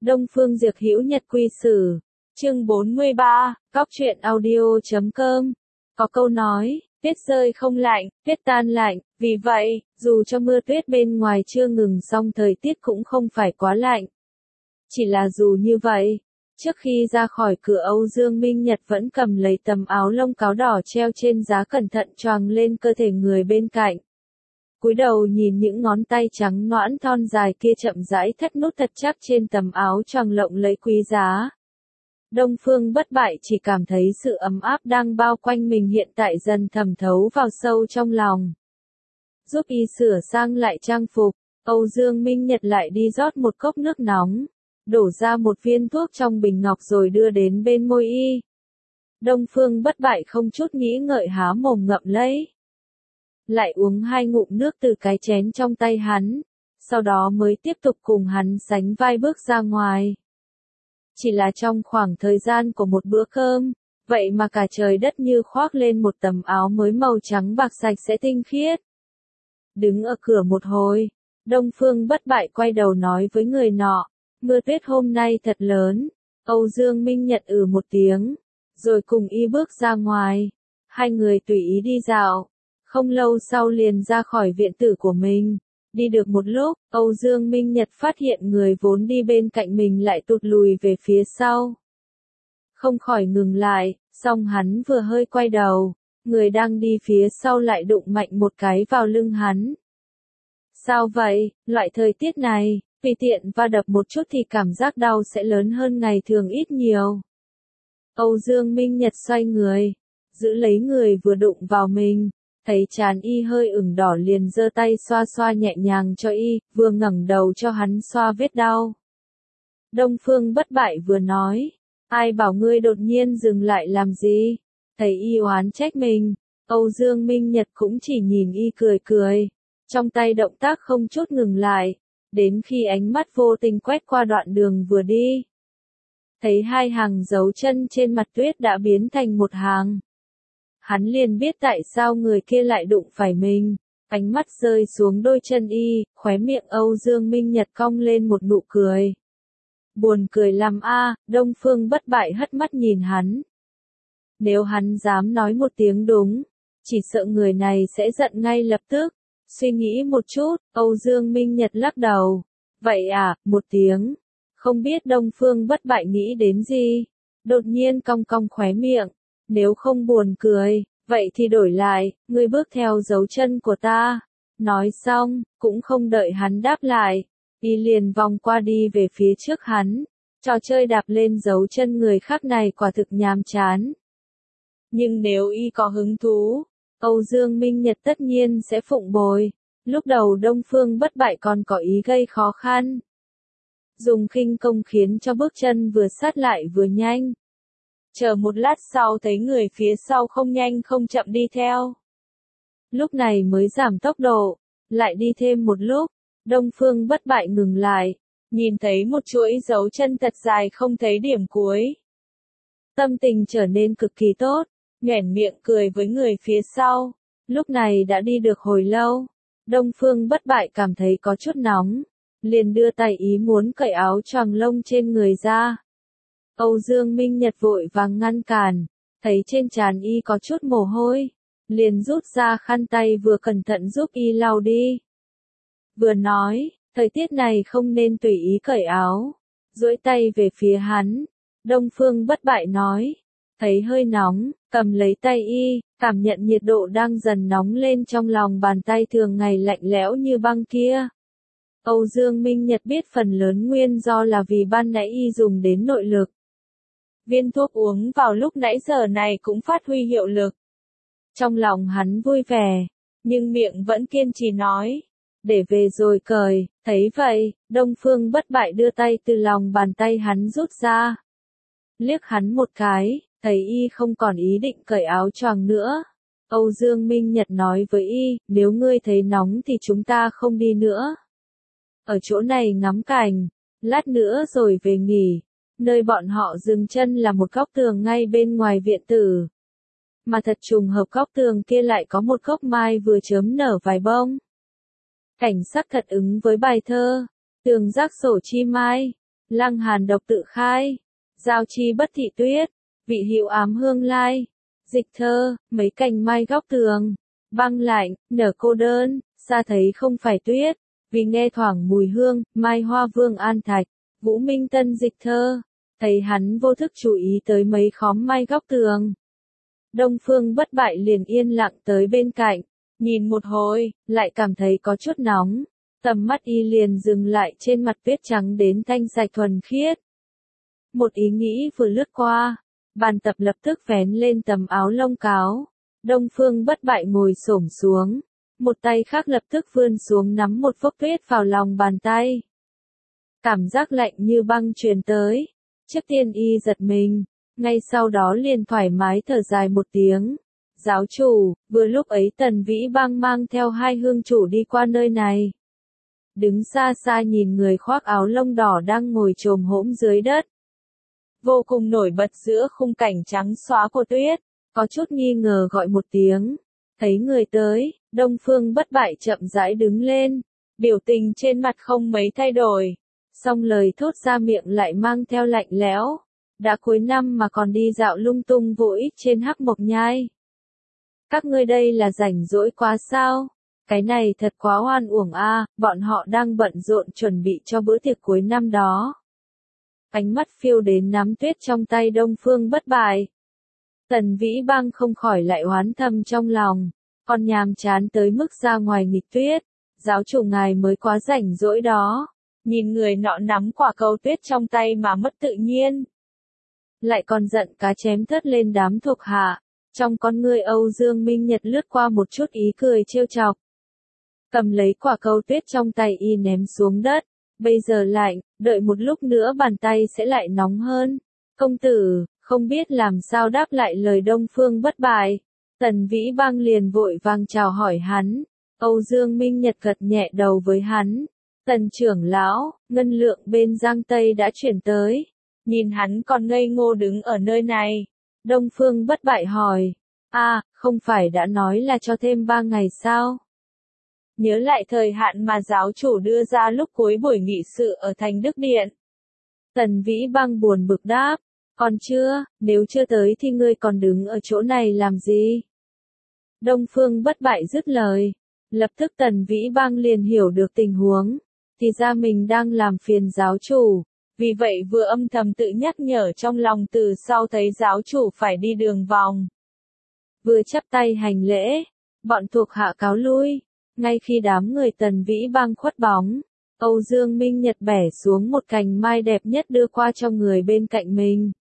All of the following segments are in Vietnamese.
Đông Phương Diệp Hữu Nhật Quy Sử, chương 43, Cóc truyện audio.com. Có câu nói, tuyết rơi không lạnh, tuyết tan lạnh, vì vậy, dù cho mưa tuyết bên ngoài chưa ngừng xong thời tiết cũng không phải quá lạnh. Chỉ là dù như vậy, trước khi ra khỏi cửa Âu Dương Minh Nhật vẫn cầm lấy tấm áo lông cáo đỏ treo trên giá cẩn thận choàng lên cơ thể người bên cạnh. Cúi đầu nhìn những ngón tay trắng nõn thon dài kia chậm rãi thắt nút thật chắc trên tấm áo choàng lộng lẫy quý giá. Đông Phương Bất Bại chỉ cảm thấy sự ấm áp đang bao quanh mình hiện tại dần thẩm thấu vào sâu trong lòng. Giúp y sửa sang lại trang phục, Âu Dương Minh Nhật lại đi rót một cốc nước nóng, đổ ra một viên thuốc trong bình ngọc rồi đưa đến bên môi y. Đông Phương Bất Bại không chút nghĩ ngợi há mồm ngậm lấy. Lại uống 2 ngụm nước từ cái chén trong tay hắn, sau đó mới tiếp tục cùng hắn sánh vai bước ra ngoài. Chỉ là trong khoảng thời gian của một bữa cơm, vậy mà cả trời đất như khoác lên một tấm áo mới màu trắng bạc sạch sẽ tinh khiết. Đứng ở cửa một hồi, Đông Phương Bất Bại quay đầu nói với người nọ, mưa tuyết hôm nay thật lớn. Âu Dương Minh Nhật một tiếng, rồi cùng y bước ra ngoài. Hai người tùy ý đi dạo, không lâu sau liền ra khỏi viện tử của mình. Đi được một lúc, Âu Dương Minh Nhật phát hiện người vốn đi bên cạnh mình lại tụt lùi về phía sau. Không khỏi ngừng lại, song hắn vừa hơi quay đầu, người đang đi phía sau lại đụng mạnh một cái vào lưng hắn. Sao vậy, loại thời tiết này, tùy tiện va đập một chút thì cảm giác đau sẽ lớn hơn ngày thường ít nhiều. Âu Dương Minh Nhật xoay người, giữ lấy người vừa đụng vào mình. Thấy trán y hơi ửng đỏ liền giơ tay xoa xoa nhẹ nhàng cho y, vừa ngẩng đầu cho hắn xoa vết đau. Đông Phương Bất Bại vừa nói, ai bảo ngươi đột nhiên dừng lại làm gì? Thấy y oán trách mình, Âu Dương Minh Nhật cũng chỉ nhìn y cười cười, trong tay động tác không chút ngừng lại, đến khi ánh mắt vô tình quét qua đoạn đường vừa đi. Thấy 2 hàng dấu chân trên mặt tuyết đã biến thành một hàng. Hắn liền biết tại sao người kia lại đụng phải mình, ánh mắt rơi xuống đôi chân y, khóe miệng Âu Dương Minh Nhật cong lên một nụ cười. Buồn cười lắm a, Đông Phương Bất Bại hất mắt nhìn hắn. Nếu hắn dám nói một tiếng đúng, chỉ sợ người này sẽ giận ngay lập tức. Suy nghĩ một chút, Âu Dương Minh Nhật lắc đầu. Vậy à, một tiếng. Không biết Đông Phương Bất Bại nghĩ đến gì, đột nhiên cong cong khóe miệng. Nếu không buồn cười, vậy thì đổi lại, ngươi bước theo dấu chân của ta. Nói xong, cũng không đợi hắn đáp lại, y liền vòng qua đi về phía trước hắn. Trò chơi đạp lên dấu chân người khác này quả thực nhàm chán. Nhưng nếu y có hứng thú, Âu Dương Minh Nhật tất nhiên sẽ phụng bồi. Lúc đầu Đông Phương Bất Bại còn có ý gây khó khăn. Dùng khinh công khiến cho bước chân vừa sát lại vừa nhanh. Chờ một lát sau thấy người phía sau không nhanh không chậm đi theo. Lúc này mới giảm tốc độ, lại đi thêm một lúc, Đông Phương Bất Bại ngừng lại, nhìn thấy một chuỗi dấu chân thật dài không thấy điểm cuối. Tâm tình trở nên cực kỳ tốt, nhoẻn miệng cười với người phía sau. Lúc này đã đi được hồi lâu, Đông Phương Bất Bại cảm thấy có chút nóng, liền đưa tay ý muốn cởi áo choàng lông trên người ra. Âu Dương Minh Nhật vội vàng ngăn cản, thấy trên trán y có chút mồ hôi, liền rút ra khăn tay vừa cẩn thận giúp y lau đi. Vừa nói, thời tiết này không nên tùy ý cởi áo, duỗi tay về phía hắn. Đông Phương Bất Bại nói, thấy hơi nóng, cầm lấy tay y, cảm nhận nhiệt độ đang dần nóng lên trong lòng bàn tay thường ngày lạnh lẽo như băng kia. Âu Dương Minh Nhật biết phần lớn nguyên do là vì ban nãy y dùng đến nội lực. Viên thuốc uống vào lúc nãy giờ này cũng phát huy hiệu lực. Trong lòng hắn vui vẻ, nhưng miệng vẫn kiên trì nói, để về rồi cởi. Thấy vậy, Đông Phương Bất Bại đưa tay từ lòng bàn tay hắn rút ra. Liếc hắn một cái, thấy y không còn ý định cởi áo choàng nữa. Âu Dương Minh Nhật nói với y, nếu ngươi thấy nóng thì chúng ta không đi nữa. Ở chỗ này ngắm cảnh, lát nữa rồi về nghỉ. Nơi bọn họ dừng chân là một góc tường ngay bên ngoài viện tử. Mà thật trùng hợp góc tường kia lại có một gốc mai vừa chớm nở vài bông. Cảnh sắc thật ứng với bài thơ, tường giác sổ chi mai. Lăng Hàn độc tự khai. Giao chi bất thị tuyết. Vị hữu ám hương lai. Dịch thơ, mấy cành mai góc tường. Băng lạnh, nở cô đơn, xa thấy không phải tuyết. Vì nghe thoảng mùi hương, mai hoa vương an thạch. Vũ Minh Tân dịch thơ. Thấy hắn vô thức chú ý tới mấy khóm mai góc tường. Đông Phương Bất Bại liền yên lặng tới bên cạnh. Nhìn một hồi, lại cảm thấy có chút nóng. Tầm mắt y liền dừng lại trên mặt tuyết trắng đến thanh sạch thuần khiết. Một ý nghĩ vừa lướt qua, bàn tập lập tức vén lên tấm áo lông cáo. Đông Phương Bất Bại ngồi xổm xuống, một tay khác lập tức vươn xuống nắm một vốc tuyết vào lòng bàn tay. Cảm giác lạnh như băng truyền tới, trước tiên y giật mình, ngay sau đó liền thoải mái thở dài một tiếng. Giáo chủ, vừa lúc ấy Tần Vĩ Bang mang theo hai hương chủ đi qua nơi này. Đứng xa xa nhìn người khoác áo lông đỏ đang ngồi chồm hổm dưới đất. Vô cùng nổi bật giữa khung cảnh trắng xóa của tuyết, có chút nghi ngờ gọi một tiếng. Thấy người tới, Đông Phương Bất Bại chậm rãi đứng lên, biểu tình trên mặt không mấy thay đổi. Song lời thốt ra miệng lại mang theo lạnh lẽo. Đã cuối năm mà còn đi dạo lung tung vô ích trên Hắc Mộc Nhai. Các ngươi đây là rảnh rỗi quá sao? Cái này thật quá oan uổng a, bọn họ đang bận rộn chuẩn bị cho bữa tiệc cuối năm đó. Ánh mắt phiêu đến nắm tuyết trong tay Đông Phương Bất Bại. Tần Vĩ Bang không khỏi lại oán thầm trong lòng, còn nhàm chán tới mức ra ngoài nghịch tuyết. Giáo chủ ngài mới quá rảnh rỗi đó. Nhìn người nọ nắm quả cầu tuyết trong tay mà mất tự nhiên. Lại còn giận cá chém thớt lên đám thuộc hạ. Trong con ngươi Âu Dương Minh Nhật lướt qua một chút ý cười trêu chọc. Cầm lấy quả cầu tuyết trong tay y ném xuống đất. Bây giờ lạnh, đợi một lúc nữa bàn tay sẽ lại nóng hơn. Công tử, không biết làm sao đáp lại lời Đông Phương Bất Bại. Tần Vĩ Bang liền vội vàng chào hỏi hắn. Âu Dương Minh Nhật gật nhẹ đầu với hắn. Tần trưởng lão, ngân lượng bên Giang Tây đã chuyển tới. Nhìn hắn còn ngây ngô đứng ở nơi này. Đông Phương Bất Bại hỏi. Không phải đã nói là cho thêm 3 ngày sao? Nhớ lại thời hạn mà giáo chủ đưa ra lúc cuối buổi nghị sự ở Thành Đức Điện. Tần Vĩ Bang buồn bực đáp. Còn chưa, nếu chưa tới thì ngươi còn đứng ở chỗ này làm gì? Đông Phương Bất Bại dứt lời. Lập tức Tần Vĩ Bang liền hiểu được tình huống. Thì ra mình đang làm phiền giáo chủ. Vì vậy vừa âm thầm tự nhắc nhở trong lòng từ sau thấy giáo chủ phải đi đường vòng. Vừa chắp tay hành lễ, bọn thuộc hạ cáo lui. Ngay khi đám người Tần Vĩ Bang khuất bóng, Âu Dương Minh Nhật bẻ xuống một cành mai đẹp nhất đưa qua cho người bên cạnh mình.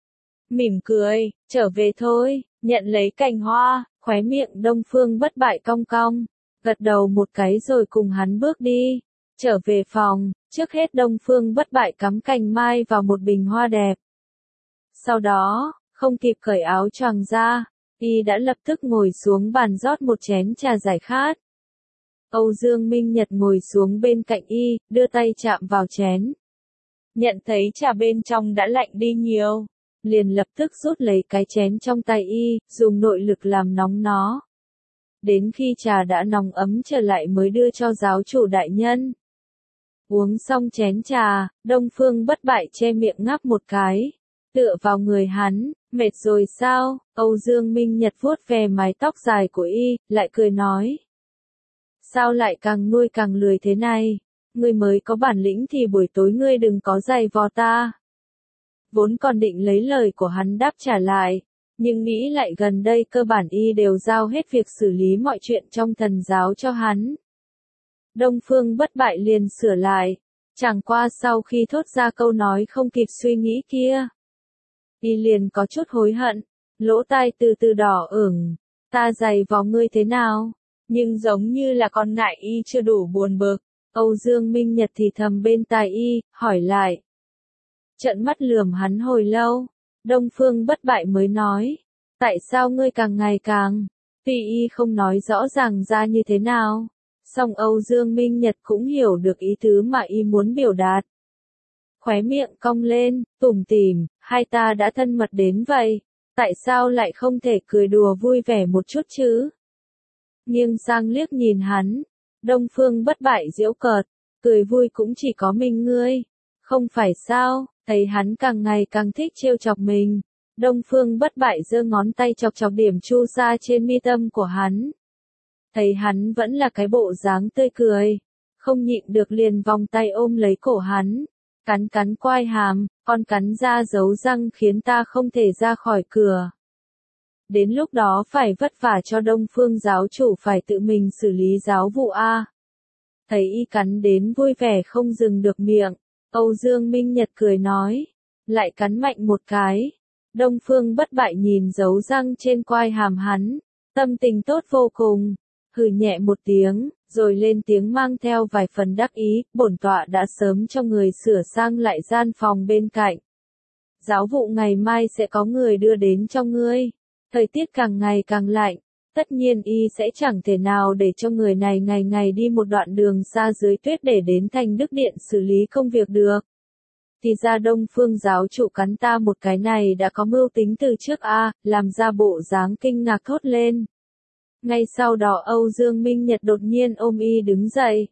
Mỉm cười, trở về thôi, nhận lấy cành hoa, khóe miệng Đông Phương Bất Bại cong cong, gật đầu một cái rồi cùng hắn bước đi. Trở về phòng, trước hết Đông Phương Bất Bại cắm cành mai vào một bình hoa đẹp. Sau đó, không kịp cởi áo choàng ra, y đã lập tức ngồi xuống bàn rót một chén trà giải khát. Âu Dương Minh Nhật ngồi xuống bên cạnh y, đưa tay chạm vào chén. Nhận thấy trà bên trong đã lạnh đi nhiều, liền lập tức rút lấy cái chén trong tay y, dùng nội lực làm nóng nó. Đến khi trà đã nóng ấm trở lại mới đưa cho giáo chủ đại nhân. Uống xong chén trà, Đông Phương Bất Bại che miệng ngáp một cái, tựa vào người hắn. Mệt rồi sao? Âu Dương Minh Nhật vuốt về mái tóc dài của y, lại cười nói. Sao lại càng nuôi càng lười thế này? Ngươi mới có bản lĩnh thì buổi tối ngươi đừng có giày vò ta. Vốn còn định lấy lời của hắn đáp trả lại, nhưng nghĩ lại gần đây cơ bản y đều giao hết việc xử lý mọi chuyện trong thần giáo cho hắn. Đông Phương Bất Bại liền sửa lại, chẳng qua sau khi thốt ra câu nói không kịp suy nghĩ kia. Y liền có chút hối hận, lỗ tai từ từ đỏ ửng, ta giày vò ngươi thế nào? Nhưng giống như là còn ngại y chưa đủ buồn bực. Âu Dương Minh Nhật thì thầm bên tai y, hỏi lại. Trợn mắt lườm hắn hồi lâu, Đông Phương Bất Bại mới nói. Tại sao ngươi càng ngày càng? Tuy y không nói rõ ràng ra như thế nào, song Âu Dương Minh Nhật cũng hiểu được ý tứ mà y muốn biểu đạt. Khóe miệng cong lên, tủm tỉm, hai ta đã thân mật đến vậy, tại sao lại không thể cười đùa vui vẻ một chút chứ? Nghiêng sang liếc nhìn hắn, Đông Phương Bất Bại giễu cợt, cười vui cũng chỉ có mình ngươi, Không phải sao, thấy hắn càng ngày càng thích trêu chọc mình. Đông Phương Bất Bại giơ ngón tay chọc chọc điểm chu sa trên mi tâm của hắn. Thấy hắn vẫn là cái bộ dáng tươi cười, không nhịn được liền vòng tay ôm lấy cổ hắn, cắn cắn quai hàm, còn cắn ra dấu răng khiến ta không thể ra khỏi cửa. Đến lúc đó phải vất vả cho Đông Phương giáo chủ phải tự mình xử lý giáo vụ a. Thấy y cắn đến vui vẻ không dừng được miệng, Âu Dương Minh Nhật cười nói, lại cắn mạnh một cái. Đông Phương Bất Bại nhìn dấu răng trên quai hàm hắn, tâm tình tốt vô cùng, hừ nhẹ một tiếng, rồi lên tiếng mang theo vài phần đắc ý, bổn tọa đã sớm cho người sửa sang lại gian phòng bên cạnh. Giáo vụ ngày mai sẽ có người đưa đến cho ngươi. Thời tiết càng ngày càng lạnh, tất nhiên y sẽ chẳng thể nào để cho người này ngày ngày đi một đoạn đường xa dưới tuyết để đến Thành Đức Điện xử lý công việc được. Thì ra Đông Phương giáo chủ cắn ta một cái này đã có mưu tính từ trước a, làm ra bộ dáng kinh ngạc thốt lên. Ngay sau đó Âu Dương Minh Nhật đột nhiên ôm y đứng dậy.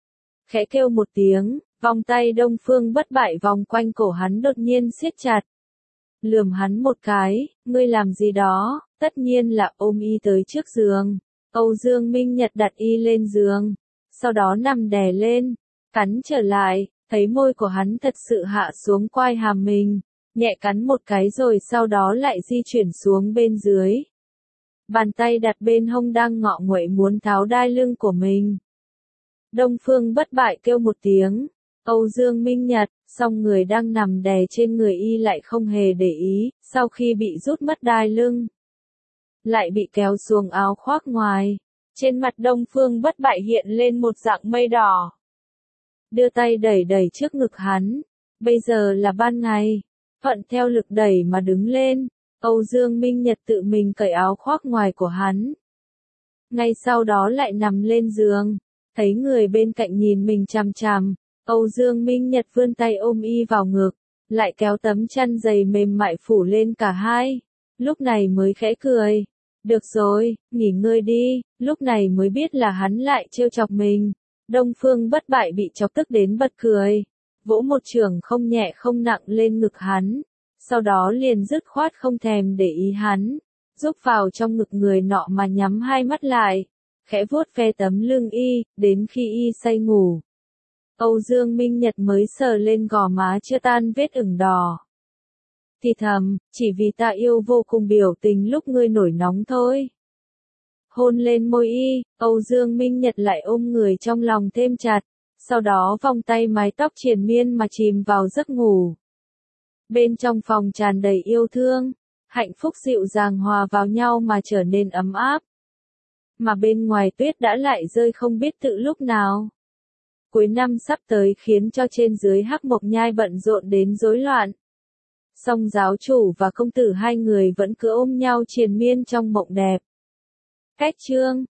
Khẽ kêu một tiếng, vòng tay Đông Phương Bất Bại vòng quanh cổ hắn đột nhiên siết chặt. Lườm hắn một cái, ngươi làm gì đó, tất nhiên là ôm y tới trước giường. Âu Dương Minh Nhật đặt y lên giường, sau đó nằm đè lên, cắn trở lại, thấy môi của hắn thật sự hạ xuống quai hàm mình, nhẹ cắn một cái rồi sau đó lại di chuyển xuống bên dưới. Bàn tay đặt bên hông đang ngọ nguậy muốn tháo đai lưng của mình. Đông Phương Bất Bại kêu một tiếng, Âu Dương Minh Nhật, song người đang nằm đè trên người y lại không hề để ý, sau khi bị rút mất đai lưng, lại bị kéo xuống áo khoác ngoài. Trên mặt Đông Phương Bất Bại hiện lên một dạng mây đỏ. Đưa tay đẩy đẩy trước ngực hắn, bây giờ là ban ngày, thuận theo lực đẩy mà đứng lên. Âu Dương Minh Nhật tự mình cởi áo khoác ngoài của hắn. Ngay sau đó lại nằm lên giường, thấy người bên cạnh nhìn mình chằm chằm, Âu Dương Minh Nhật vươn tay ôm y vào ngực, lại kéo tấm chăn dày mềm mại phủ lên cả hai. Lúc này mới khẽ cười. Được rồi, nghỉ ngơi đi, lúc này mới biết là hắn lại trêu chọc mình. Đông Phương Bất Bại bị chọc tức đến bật cười, vỗ một chưởng không nhẹ không nặng lên ngực hắn. Sau đó liền dứt khoát không thèm để ý hắn, rúc vào trong ngực người nọ mà nhắm hai mắt lại, khẽ vuốt ve tấm lưng y, đến khi y say ngủ. Âu Dương Minh Nhật mới sờ lên gò má chưa tan vết ửng đỏ. Thì thầm, chỉ vì ta yêu vô cùng biểu tình lúc ngươi nổi nóng thôi. Hôn lên môi y, Âu Dương Minh Nhật lại ôm người trong lòng thêm chặt, sau đó vòng tay mái tóc triền miên mà chìm vào giấc ngủ. Bên trong phòng tràn đầy yêu thương, hạnh phúc dịu dàng hòa vào nhau mà trở nên ấm áp. Mà bên ngoài tuyết đã lại rơi không biết tự lúc nào. Cuối năm sắp tới khiến cho trên dưới Hắc Mộc Nhai bận rộn đến rối loạn. Song giáo chủ và công tử hai người vẫn cứ ôm nhau triền miên trong mộng đẹp. Cách chương